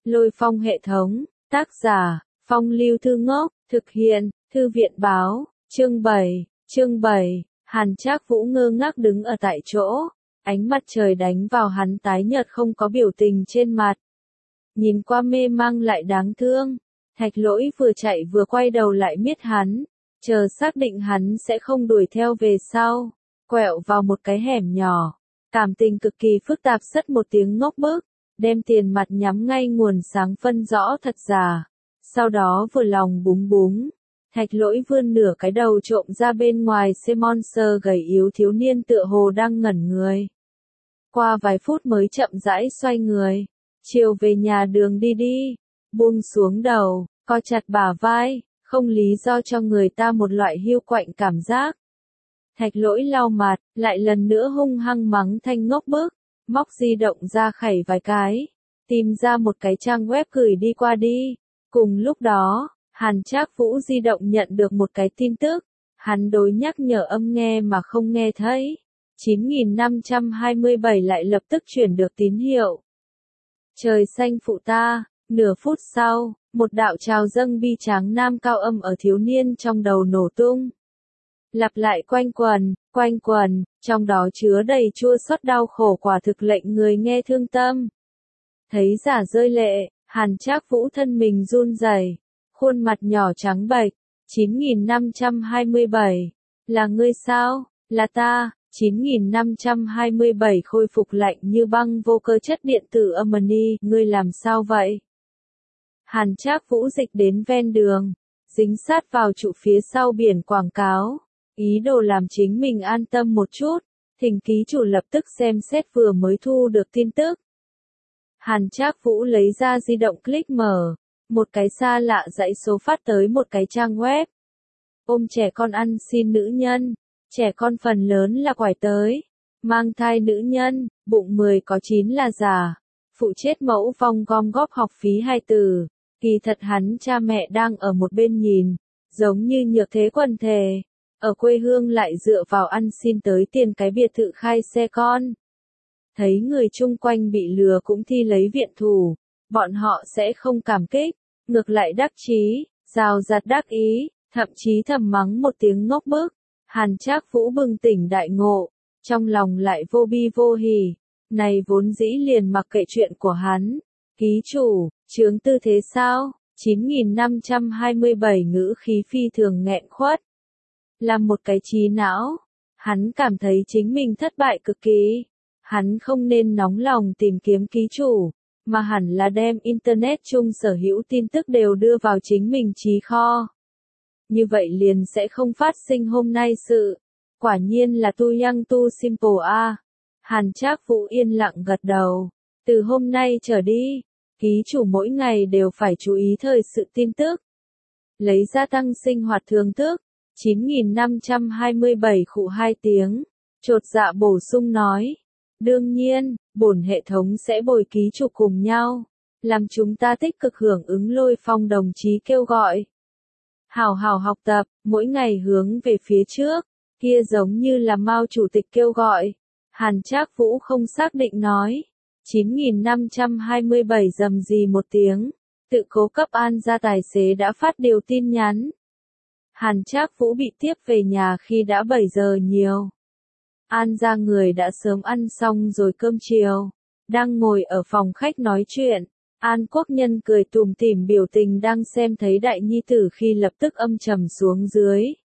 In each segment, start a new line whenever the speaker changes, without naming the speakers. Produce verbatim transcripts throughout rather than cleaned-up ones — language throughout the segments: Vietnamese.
Lôi Phong hệ thống, tác giả, Phong Lưu Thư Ngốc, thực hiện, Thư viện báo, chương bảy, chương bảy, Hàn Trác Vũ ngơ ngác đứng ở tại chỗ, ánh mặt trời đánh vào hắn tái nhợt không có biểu tình trên mặt. Nhìn qua mê mang lại đáng thương, Thạch Lỗi vừa chạy vừa quay đầu lại miết hắn, chờ xác định hắn sẽ không đuổi theo về sau, quẹo vào một cái hẻm nhỏ, cảm tình cực kỳ phức tạp sất một tiếng ngốc bức, đem tiền mặt nhắm ngay nguồn sáng phân rõ thật giả, sau đó vừa lòng búng búng. Thạch Lỗi vươn nửa cái đầu trộm ra bên ngoài xem monster gầy yếu thiếu niên tựa hồ đang ngẩn người. Qua vài phút mới chậm rãi xoay người, chiều về nhà đường đi đi, buông xuống đầu, co chặt bả vai, không lý do cho người ta một loại hiu quạnh cảm giác. Thạch Lỗi lau mặt, lại lần nữa hung hăng mắng Thanh ngốc bức, móc di động ra khẩy vài cái, tìm ra một cái trang web gửi đi qua đi. Cùng lúc đó, Hàn Trác Vũ di động nhận được một cái tin tức, hắn đối nhắc nhở âm nghe mà không nghe thấy. chín nghìn năm trăm hai mươi bảy lại lập tức chuyển được tín hiệu. Trời xanh phụ ta, nửa phút sau, một đạo trào dâng bi tráng nam cao âm ở thiếu niên trong đầu nổ tung. Lặp lại quanh quần, quanh quần, trong đó chứa đầy chua xót đau khổ quả thực lệnh người nghe thương tâm. Thấy giả rơi lệ, Hàn Trác Vũ thân mình run rẩy, khuôn mặt nhỏ trắng bệch. chín nghìn năm trăm hai mươi bảy, là ngươi sao? Là ta. chín nghìn năm trăm hai mươi bảy khôi phục lạnh như băng vô cơ chất điện tử Amani, ngươi làm sao vậy? Hàn Trác Vũ dịch đến ven đường, dính sát vào trụ phía sau biển quảng cáo, ý đồ làm chính mình an tâm một chút, thỉnh ký chủ lập tức xem xét vừa mới thu được tin tức. Hàn Trác Vũ lấy ra di động click mở, một cái xa lạ dãy số phát tới một cái trang web. Ôm trẻ con ăn xin nữ nhân, trẻ con phần lớn là quải tới, mang thai nữ nhân, bụng mười có chín là giả, phụ chết mẫu vong gom góp học phí hai từ. Kỳ thật hắn cha mẹ đang ở một bên nhìn, giống như nhược thế quần thể, ở quê hương lại dựa vào ăn xin tới tiền cái biệt thự khai xe con. Thấy người chung quanh bị lừa cũng thi lấy viện thủ, bọn họ sẽ không cảm kích, ngược lại đắc chí, rào rạt đắc ý, thậm chí thầm mắng một tiếng ngốc bức. Hàn Trác Vũ bừng tỉnh đại ngộ, trong lòng lại vô bi vô hỉ, này vốn dĩ liền mặc kệ chuyện của hắn. Ký chủ, chướng tư thế sao? chín nghìn năm trăm hai mươi bảy ngữ khí phi thường nghẹn khuất. Làm một cái trí não, hắn cảm thấy chính mình thất bại cực kỳ. Hắn không nên nóng lòng tìm kiếm ký chủ, mà hẳn là đem Internet chung sở hữu tin tức đều đưa vào chính mình trí kho. Như vậy liền sẽ không phát sinh hôm nay sự. Quả nhiên là tu young tu simple a. Hàn Trác Vũ yên lặng gật đầu. Từ hôm nay trở đi, ký chủ mỗi ngày đều phải chú ý thời sự tin tức. Lấy ra tăng sinh hoạt thường thức, chín nghìn năm trăm hai mươi bảy khụ hai tiếng, chột dạ bổ sung nói. Đương nhiên, bổn hệ thống sẽ bồi ký chủ cùng nhau, làm chúng ta tích cực hưởng ứng Lôi Phong đồng chí kêu gọi. Hào hào học tập, mỗi ngày hướng về phía trước, kia giống như là Mao chủ tịch kêu gọi. Hàn Trác Vũ không xác định nói. chín nghìn năm trăm hai mươi bảy rầm rì một tiếng, tự cố cấp An gia tài xế đã phát điều tin nhắn. Hàn Trác Vũ bị tiếp về nhà khi đã bảy giờ nhiều. An gia người đã sớm ăn xong rồi cơm chiều, đang ngồi ở phòng khách nói chuyện. An Quốc Nhân cười tủm tỉm biểu tình đang xem thấy đại nhi tử khi lập tức âm trầm xuống dưới.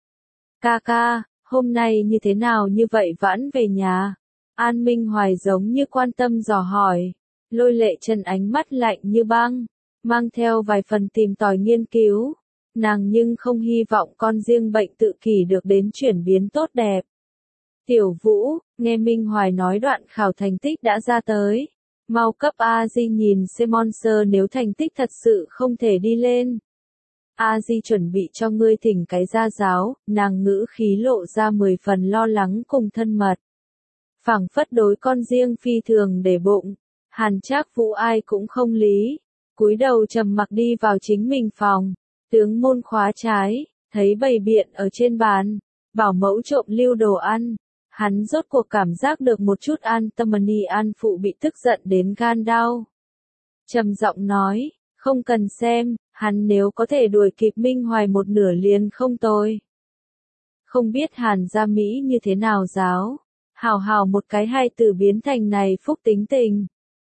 Ca ca, hôm nay như thế nào như vậy vãn về nhà? An Minh Hoài giống như quan tâm dò hỏi, Lôi Lệ Trần ánh mắt lạnh như băng, mang theo vài phần tìm tòi nghiên cứu. Nàng nhưng không hy vọng con riêng bệnh tự kỷ được đến chuyển biến tốt đẹp. Tiểu Vũ, nghe Minh Hoài nói đoạn khảo thành tích đã ra tới. Mau cấp A Di nhìn xem monster nếu thành tích thật sự không thể đi lên. A Di chuẩn bị cho ngươi thỉnh cái gia giáo, nàng ngữ khí lộ ra mười phần lo lắng cùng thân mật. Phảng phất đối con riêng phi thường để bụng. Hàn Trác Vũ ai cũng không lý, cúi đầu trầm mặc đi vào chính mình phòng, tướng môn khóa trái, thấy bày biện ở trên bàn, bảo mẫu trộm lưu đồ ăn. Hắn rốt cuộc cảm giác được một chút an tâm, An phụ bị tức giận đến gan đau. trầm giọng nói, không cần xem, hắn nếu có thể đuổi kịp Minh Hoài một nửa liền không tồi. Không biết Hàn gia Mỹ như thế nào giáo, hào hào một cái hai từ biến thành này phúc tính tình.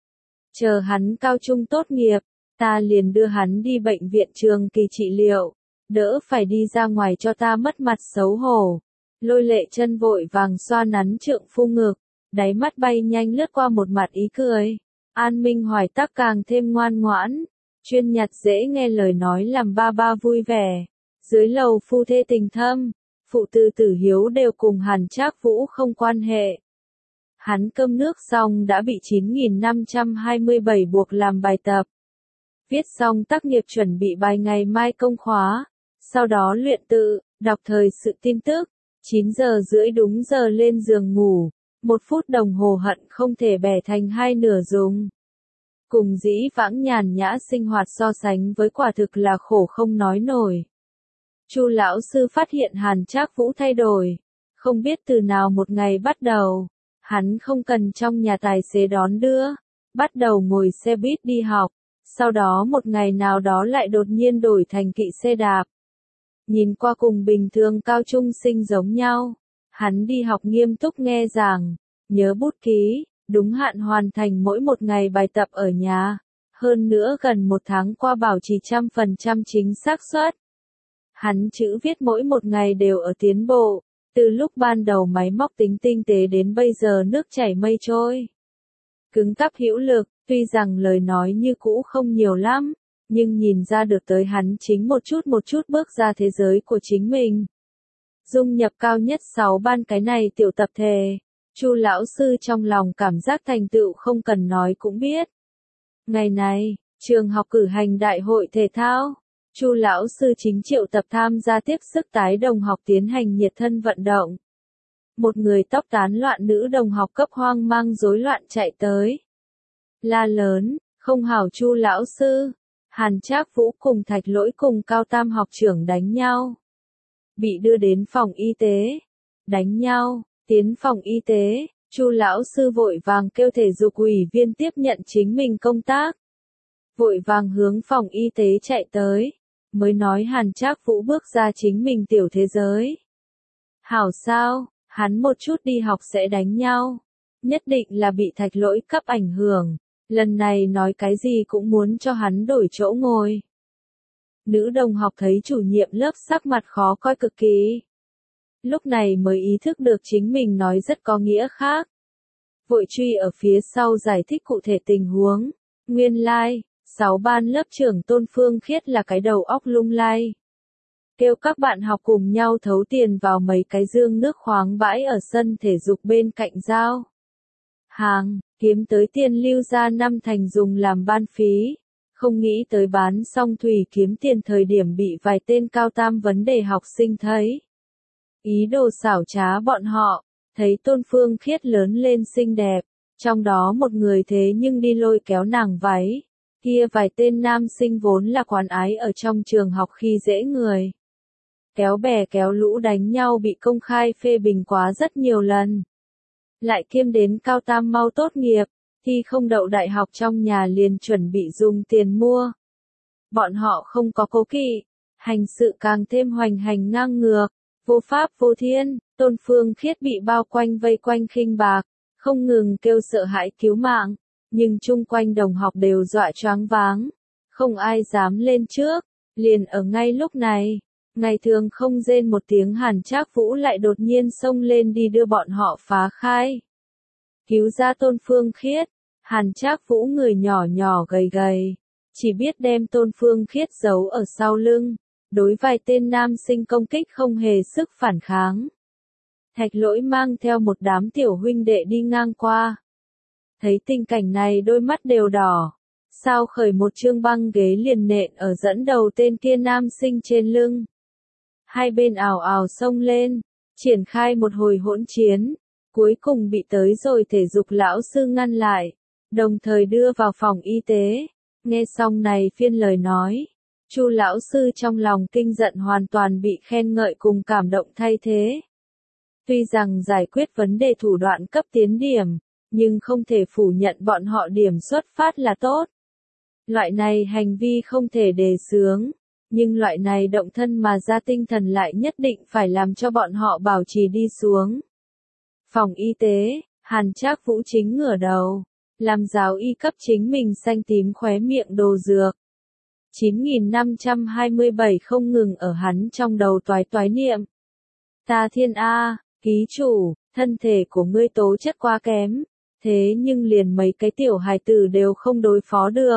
Chờ hắn cao trung tốt nghiệp, ta liền đưa hắn đi bệnh viện trường kỳ trị liệu, đỡ phải đi ra ngoài cho ta mất mặt xấu hổ. Lôi Lệ Chân vội vàng xoa nắn trượng phu ngực, đáy mắt bay nhanh lướt qua một mặt ý cười. An Minh Hoài tắc càng thêm ngoan ngoãn, chuyên nhặt dễ nghe lời nói làm ba ba vui vẻ. Dưới lầu phu thê tình thâm, phụ tử Tử Hiếu đều cùng Hàn Trác Vũ không quan hệ. Hắn cơm nước xong đã bị chín nghìn năm trăm hai mươi bảy buộc làm bài tập. Viết xong tác nghiệp chuẩn bị bài ngày mai công khóa, sau đó luyện tự, đọc thời sự tin tức. chín giờ rưỡi đúng giờ lên giường ngủ, một phút đồng hồ hận không thể bẻ thành hai nửa dùng. Cùng dĩ vãng nhàn nhã sinh hoạt so sánh với quả thực là khổ không nói nổi. Chu lão sư phát hiện Hàn Trác Vũ thay đổi, không biết từ nào một ngày bắt đầu, hắn không cần trong nhà tài xế đón đưa, bắt đầu ngồi xe buýt đi học, sau đó một ngày nào đó lại đột nhiên đổi thành kỵ xe đạp. Nhìn qua cùng bình thường cao trung sinh giống nhau, hắn đi học nghiêm túc nghe giảng, nhớ bút ký, đúng hạn hoàn thành mỗi một ngày bài tập ở nhà, hơn nữa gần một tháng qua bảo trì trăm phần trăm chính xác suất. Hắn chữ viết mỗi một ngày đều ở tiến bộ, từ lúc ban đầu máy móc tính tinh tế đến bây giờ nước chảy mây trôi. Cứng cáp hữu lực, tuy rằng lời nói như cũ không nhiều lắm, nhưng nhìn ra được tới hắn chính một chút một chút bước ra thế giới của chính mình. Dung nhập cao nhất sáu ban cái này tiểu tập thể, Chu lão sư trong lòng cảm giác thành tựu không cần nói cũng biết. Ngày này, trường học cử hành đại hội thể thao, Chu lão sư chính triệu tập tham gia tiếp sức tái đồng học tiến hành nhiệt thân vận động. Một người tóc tán loạn nữ đồng học cấp hoang mang rối loạn chạy tới. La lớn, không hảo Chu lão sư, Hàn Trác Vũ cùng Thạch Lỗi cùng Cao Tam học trưởng đánh nhau. Bị đưa đến phòng y tế. Đánh nhau, tiến phòng y tế, Chu lão sư vội vàng kêu thể dục ủy viên tiếp nhận chính mình công tác. Vội vàng hướng phòng y tế chạy tới, mới nói Hàn Trác Vũ bước ra chính mình tiểu thế giới. Hảo sao, hắn một chút đi học sẽ đánh nhau. Nhất định là bị Thạch Lỗi cấp ảnh hưởng. Lần này nói cái gì cũng muốn cho hắn đổi chỗ ngồi. Nữ đồng học thấy chủ nhiệm lớp sắc mặt khó coi cực kỳ. Lúc này mới ý thức được chính mình nói rất có nghĩa khác. Vội truy ở phía sau giải thích cụ thể tình huống. Nguyên lai, like, sáu ban lớp trưởng Tôn Phương Khiết là cái đầu óc lung lay. Kêu các bạn học cùng nhau thấu tiền vào mấy cái dương nước khoáng bãi ở sân thể dục bên cạnh giao hàng, kiếm tới tiền lưu ra năm thành dùng làm ban phí. Không nghĩ tới bán xong thủy kiếm tiền thời điểm bị vài tên cao tam vấn đề học sinh thấy. Ý đồ xảo trá bọn họ, thấy Tôn Phương Khiết lớn lên xinh đẹp, trong đó một người thế nhưng đi lôi kéo nàng váy. Kia vài tên nam sinh vốn là quán ái ở trong trường học khi dễ người. Kéo bè kéo lũ đánh nhau bị công khai phê bình quá rất nhiều lần. Lại kiêm đến cao tam mau tốt nghiệp, thi không đậu đại học trong nhà liền chuẩn bị dùng tiền mua. Bọn họ không có cố kỵ, hành sự càng thêm hoành hành ngang ngược, vô pháp vô thiên. Tôn Phương Khiết bị bao quanh vây quanh khinh bạc, không ngừng kêu sợ hãi cứu mạng, nhưng chung quanh đồng học đều dọa choáng váng, không ai dám lên trước. Liền ở ngay lúc này, ngày thường không rên một tiếng Hàn Trác Vũ lại đột nhiên xông lên đi đưa bọn họ phá khai. Cứu ra Tôn Phương Khiết, Hàn Trác Vũ người nhỏ nhỏ gầy gầy, chỉ biết đem Tôn Phương Khiết giấu ở sau lưng, đối vài tên nam sinh công kích không hề sức phản kháng. Thạch Lỗi mang theo một đám tiểu huynh đệ đi ngang qua. Thấy tình cảnh này đôi mắt đều đỏ, sao khởi một chương băng ghế liền nện ở dẫn đầu tên kia nam sinh trên lưng. Hai bên ào ào xông lên, triển khai một hồi hỗn chiến, cuối cùng bị tới rồi thể dục lão sư ngăn lại, đồng thời đưa vào phòng y tế. Nghe xong này phiên lời nói, Chu lão sư trong lòng kinh giận hoàn toàn bị khen ngợi cùng cảm động thay thế. Tuy rằng giải quyết vấn đề thủ đoạn cấp tiến điểm, nhưng không thể phủ nhận bọn họ điểm xuất phát là tốt. Loại này hành vi không thể đề xướng, nhưng loại này động thân mà ra tinh thần lại nhất định phải làm cho bọn họ bảo trì đi xuống. Phòng y tế, Hàn Trác Vũ chính ngửa đầu, làm giáo y cấp chính mình xanh tím khóe miệng đồ dược. chín nghìn năm trăm hai mươi bảy không ngừng ở hắn trong đầu toái toái niệm. Ta thiên A, ký chủ, thân thể của ngươi tố chất quá kém, thế nhưng liền mấy cái tiểu hài tử đều không đối phó được.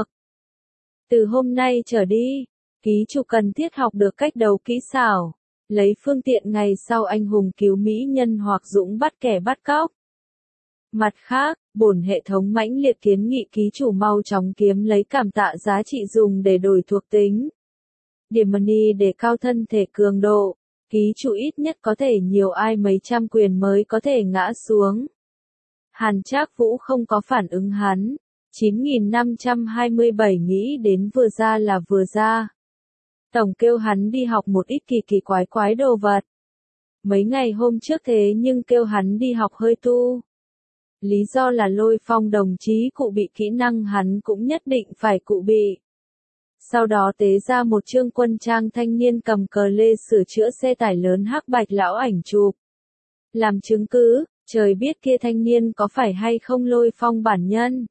Từ hôm nay trở đi, ký chủ cần thiết học được cách đấu kỹ xảo, lấy phương tiện ngày sau anh hùng cứu mỹ nhân hoặc dũng bắt kẻ bắt cóc. Mặt khác, bổn hệ thống mãnh liệt kiến nghị ký chủ mau chóng kiếm lấy cảm tạ giá trị dùng để đổi thuộc tính. Điểm money để cao thân thể cường độ, ký chủ ít nhất có thể nhiều ai mấy trăm quyền mới có thể ngã xuống. Hàn Trác Vũ không có phản ứng hắn. chín nghìn năm trăm hai mươi bảy nghĩ đến vừa ra là vừa ra. Tổng kêu hắn đi học một ít kỳ kỳ quái quái đồ vật. Mấy ngày hôm trước thế nhưng kêu hắn đi học hơi tu. Lý do là Lôi Phong đồng chí cụ bị kỹ năng hắn cũng nhất định phải cụ bị. Sau đó tế ra một chương quân trang thanh niên cầm cờ lê sửa chữa xe tải lớn hắc bạch lão ảnh chụp. Làm chứng cứ, trời biết kia thanh niên có phải hay không Lôi Phong bản nhân.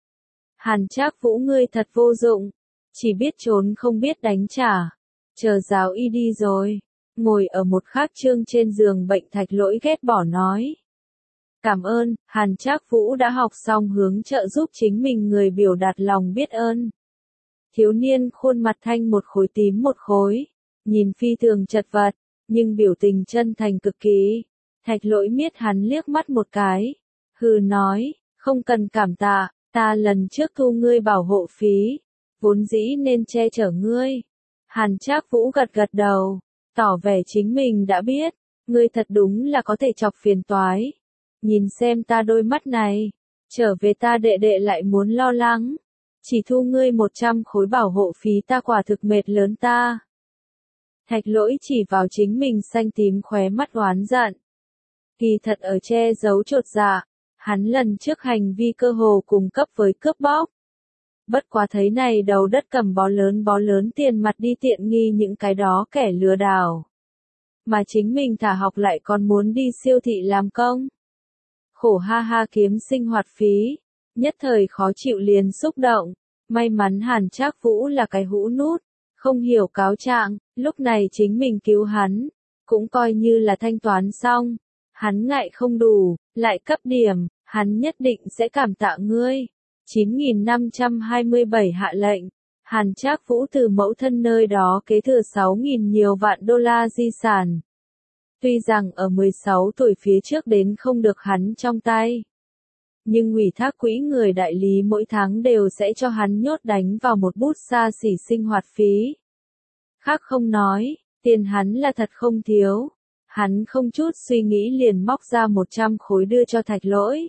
Hàn Trác Vũ ngươi thật vô dụng, chỉ biết trốn không biết đánh trả. Chờ giáo y đi rồi, ngồi ở một khác chương trên giường bệnh Thạch Lỗi ghét bỏ nói. Cảm ơn, Hàn Trác Vũ đã học xong hướng trợ giúp chính mình người biểu đạt lòng biết ơn. Thiếu niên khuôn mặt thanh một khối tím một khối, nhìn phi thường chật vật, nhưng biểu tình chân thành cực kỳ. Thạch Lỗi miết hắn liếc mắt một cái, hừ nói, không cần cảm tạ, ta lần trước thu ngươi bảo hộ phí, vốn dĩ nên che chở ngươi. Hàn Trác Vũ gật gật đầu, tỏ vẻ chính mình đã biết, ngươi thật đúng là có thể chọc phiền toái. Nhìn xem ta đôi mắt này, trở về ta đệ đệ lại muốn lo lắng. Chỉ thu ngươi một trăm khối bảo hộ phí ta quả thực mệt lớn ta. Thạch Lỗi chỉ vào chính mình xanh tím khóe mắt oán giận. Kỳ thật ở che giấu chột dạ, hắn lần trước hành vi cơ hồ cùng cấp với cướp bóc. Bất quá thấy này đầu đất cầm bó lớn bó lớn tiền mặt đi tiện nghi những cái đó kẻ lừa đảo. Mà chính mình thả học lại còn muốn đi siêu thị làm công. Khổ ha ha kiếm sinh hoạt phí, nhất thời khó chịu liền xúc động. May mắn Hàn Trác Vũ là cái hũ nút, không hiểu cáo trạng, lúc này chính mình cứu hắn, cũng coi như là thanh toán xong. Hắn ngại không đủ, lại cấp điểm, hắn nhất định sẽ cảm tạ ngươi. chín nghìn năm trăm hai mươi bảy hạ lệnh, Hàn Trác Vũ từ mẫu thân nơi đó kế thừa sáu nghìn nhiều vạn đô la di sản. Tuy rằng ở mười sáu tuổi phía trước đến không được hắn trong tay, nhưng ủy thác quỹ người đại lý mỗi tháng đều sẽ cho hắn nhốt đánh vào một bút xa xỉ sinh hoạt phí. Khác không nói, tiền hắn là thật không thiếu. Hắn không chút suy nghĩ liền móc ra một trăm khối đưa cho Thạch Lỗi.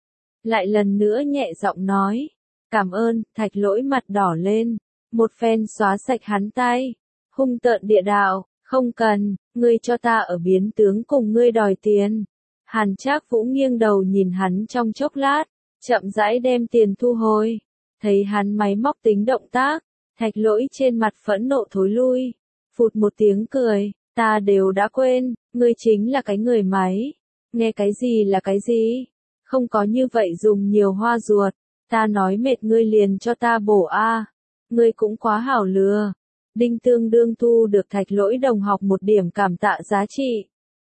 Lại lần nữa nhẹ giọng nói, cảm ơn, Thạch Lỗi mặt đỏ lên, một phen xóa sạch hắn tay, hung tợn địa đạo, không cần, ngươi cho ta ở biến tướng cùng ngươi đòi tiền. Hàn Trác Vũ nghiêng đầu nhìn hắn trong chốc lát, chậm rãi đem tiền thu hồi, thấy hắn máy móc tính động tác, Thạch Lỗi trên mặt phẫn nộ thối lui, phụt một tiếng cười, ta đều đã quên, ngươi chính là cái người máy, nghe cái gì là cái gì, không có như vậy dùng nhiều hoa ruột, ta nói mệt ngươi liền cho ta bổ a, ngươi cũng quá hảo lừa. Đinh tương đương thu được Thạch Lỗi đồng học một điểm cảm tạ giá trị.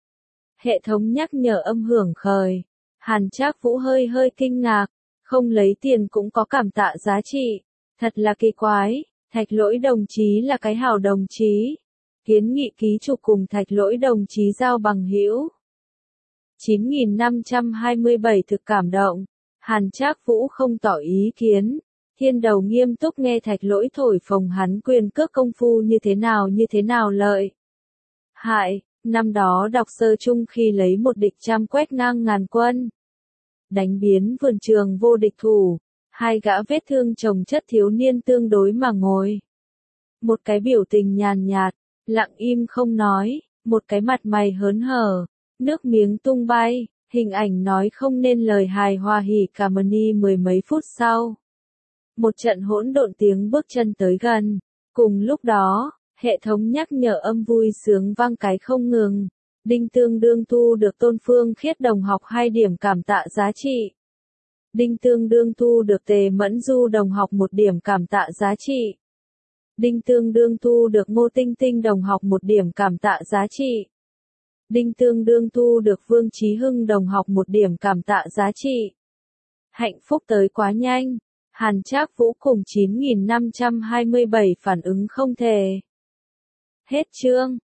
Hệ thống nhắc nhở âm hưởng khởi, Hàn Trác Vũ hơi hơi kinh ngạc, không lấy tiền cũng có cảm tạ giá trị, thật là kỳ quái, Thạch Lỗi đồng chí là cái hảo đồng chí. Kiến nghị ký chủ cùng Thạch Lỗi đồng chí giao bằng hữu. chín nghìn năm trăm hai mươi bảy thực cảm động, Hàn Trác Vũ không tỏ ý kiến, thiên đầu nghiêm túc nghe Thạch Lỗi thổi phồng hắn quyền cước công phu như thế nào như thế nào lợi. Hại, năm đó đọc sơ chung khi lấy một địch trăm quét ngang ngàn quân. Đánh biến vườn trường vô địch thủ, hai gã vết thương chồng chất thiếu niên tương đối mà ngồi. Một cái biểu tình nhàn nhạt, lặng im không nói, một cái mặt mày hớn hở, nước miếng tung bay, hình ảnh nói không nên lời hài hòa hỉ cả mani mười mấy phút sau. Một trận hỗn độn tiếng bước chân tới gần. Cùng lúc đó, hệ thống nhắc nhở âm vui sướng vang cái không ngừng. Đinh Tương Đương thu được Tôn Phương Khiết đồng học hai điểm cảm tạ giá trị. Đinh Tương Đương thu được Tề Mẫn Du đồng học một điểm cảm tạ giá trị. Đinh Tương Đương thu được Ngô Tinh Tinh đồng học một điểm cảm tạ giá trị. Đinh Tương Đương thu được Vương Chí Hưng đồng học một điểm cảm tạ giá trị. Hạnh phúc tới quá nhanh. Hàn Trác Vũ cùng chín nghìn năm trăm hai mươi bảy phản ứng không thể. Hết chương.